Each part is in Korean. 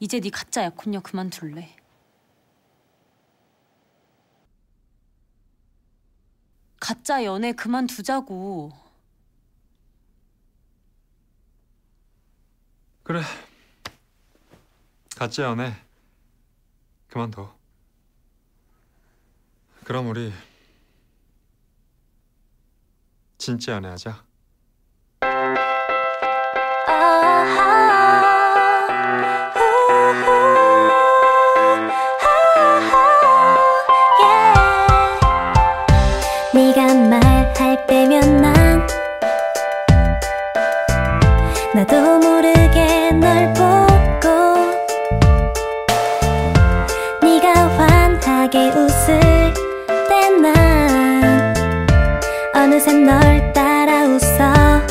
이제 네 가짜 약혼녀 그만둘래. 가짜 연애 그만두자고. 그래. 가짜 연애 그만둬. 그럼 우리 진짜 연애하자. 네가 말할 때면 난 나도 모르게 널 보고 네가 환하게 웃을 때 난 어느새 널 따라 웃어.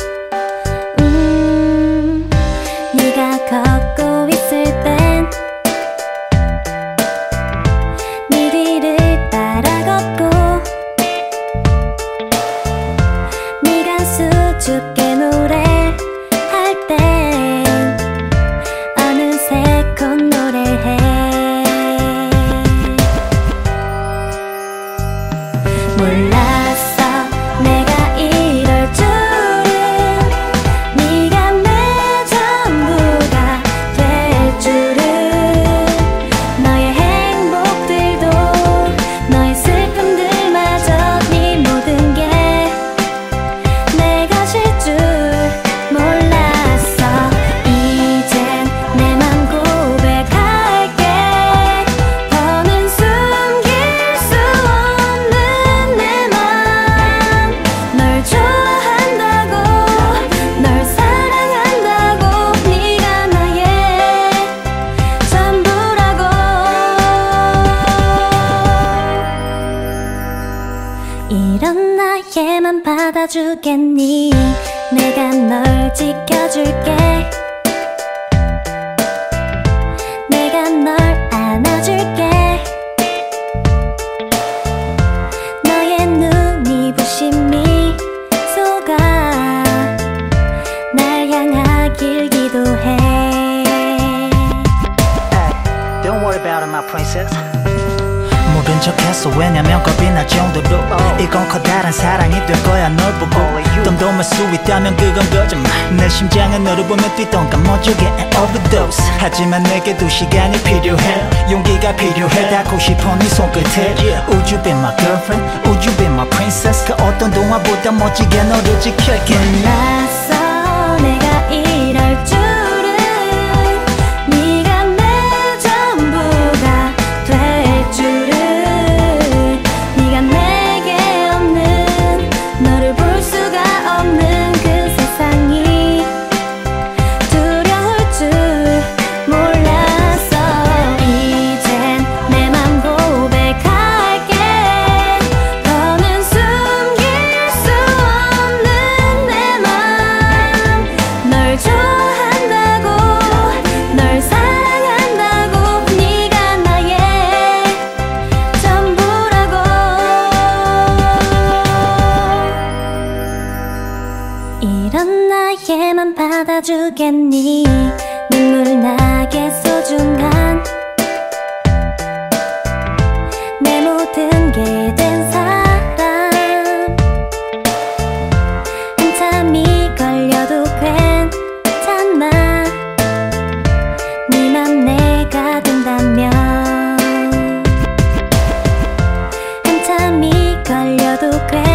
네가 걷고 있을 땐 네 뒤를 따라 걷고 네가 수줍게 노래할 땐 어느새 콧노래해. 몰랐어 내가 이럴 줄은, 네가 내 전부가 될 줄은. 너의 행복들도 너의 슬픔들마저 네 모든 게 내 것일 줄 몰랐어. 이젠 내 맘 고백할게. 더는 숨길 수 없는 내 맘. 널 좋아한다고, 널 사랑한다고. 네가 나의 전부라고. 이런 나에만 받아주겠니? 내가 널 지켜줄게. 내가 널 안아줄게. 너의 눈이 부신 미소가 날 향하길 기도해. Don't worry about it, my princess. 모른 척했어. 왜냐면 겁이 날 정도로 이건 커다란 사랑이 될 거야. 널 보고 덤덤할 수 있다면 그건 거짓말. 내 심장은 너를 보면 뛰던가 멋지게 overdose. 하지만 내게도 시간이 필요해. 용기가 필요해. 닿고 싶어 네 손끝에. Would you be my girlfriend? Would you be my princess? 그 어떤 동화보다 멋지게 너를 지킬게. 몰랐어 내가 이럴 줄은, 네가 내 전부가 될 줄은. 네가 내게 없는, 너를 볼 수가 없는 그 세상이 두려울 줄 몰랐어. 이젠 내 맘 고백할게. 더는 숨길 수 없는 내 맘. 널 좋아한다고, 널 사랑한다고. 네가 나의 전부라고. 이런 나에만 받아주겠니? 눈물 나게 소중한 내 모든 게 된 사람. 한참이 걸려도 괜찮아. 네 맘 내가 된다면. 한참이 걸려도 괜찮아.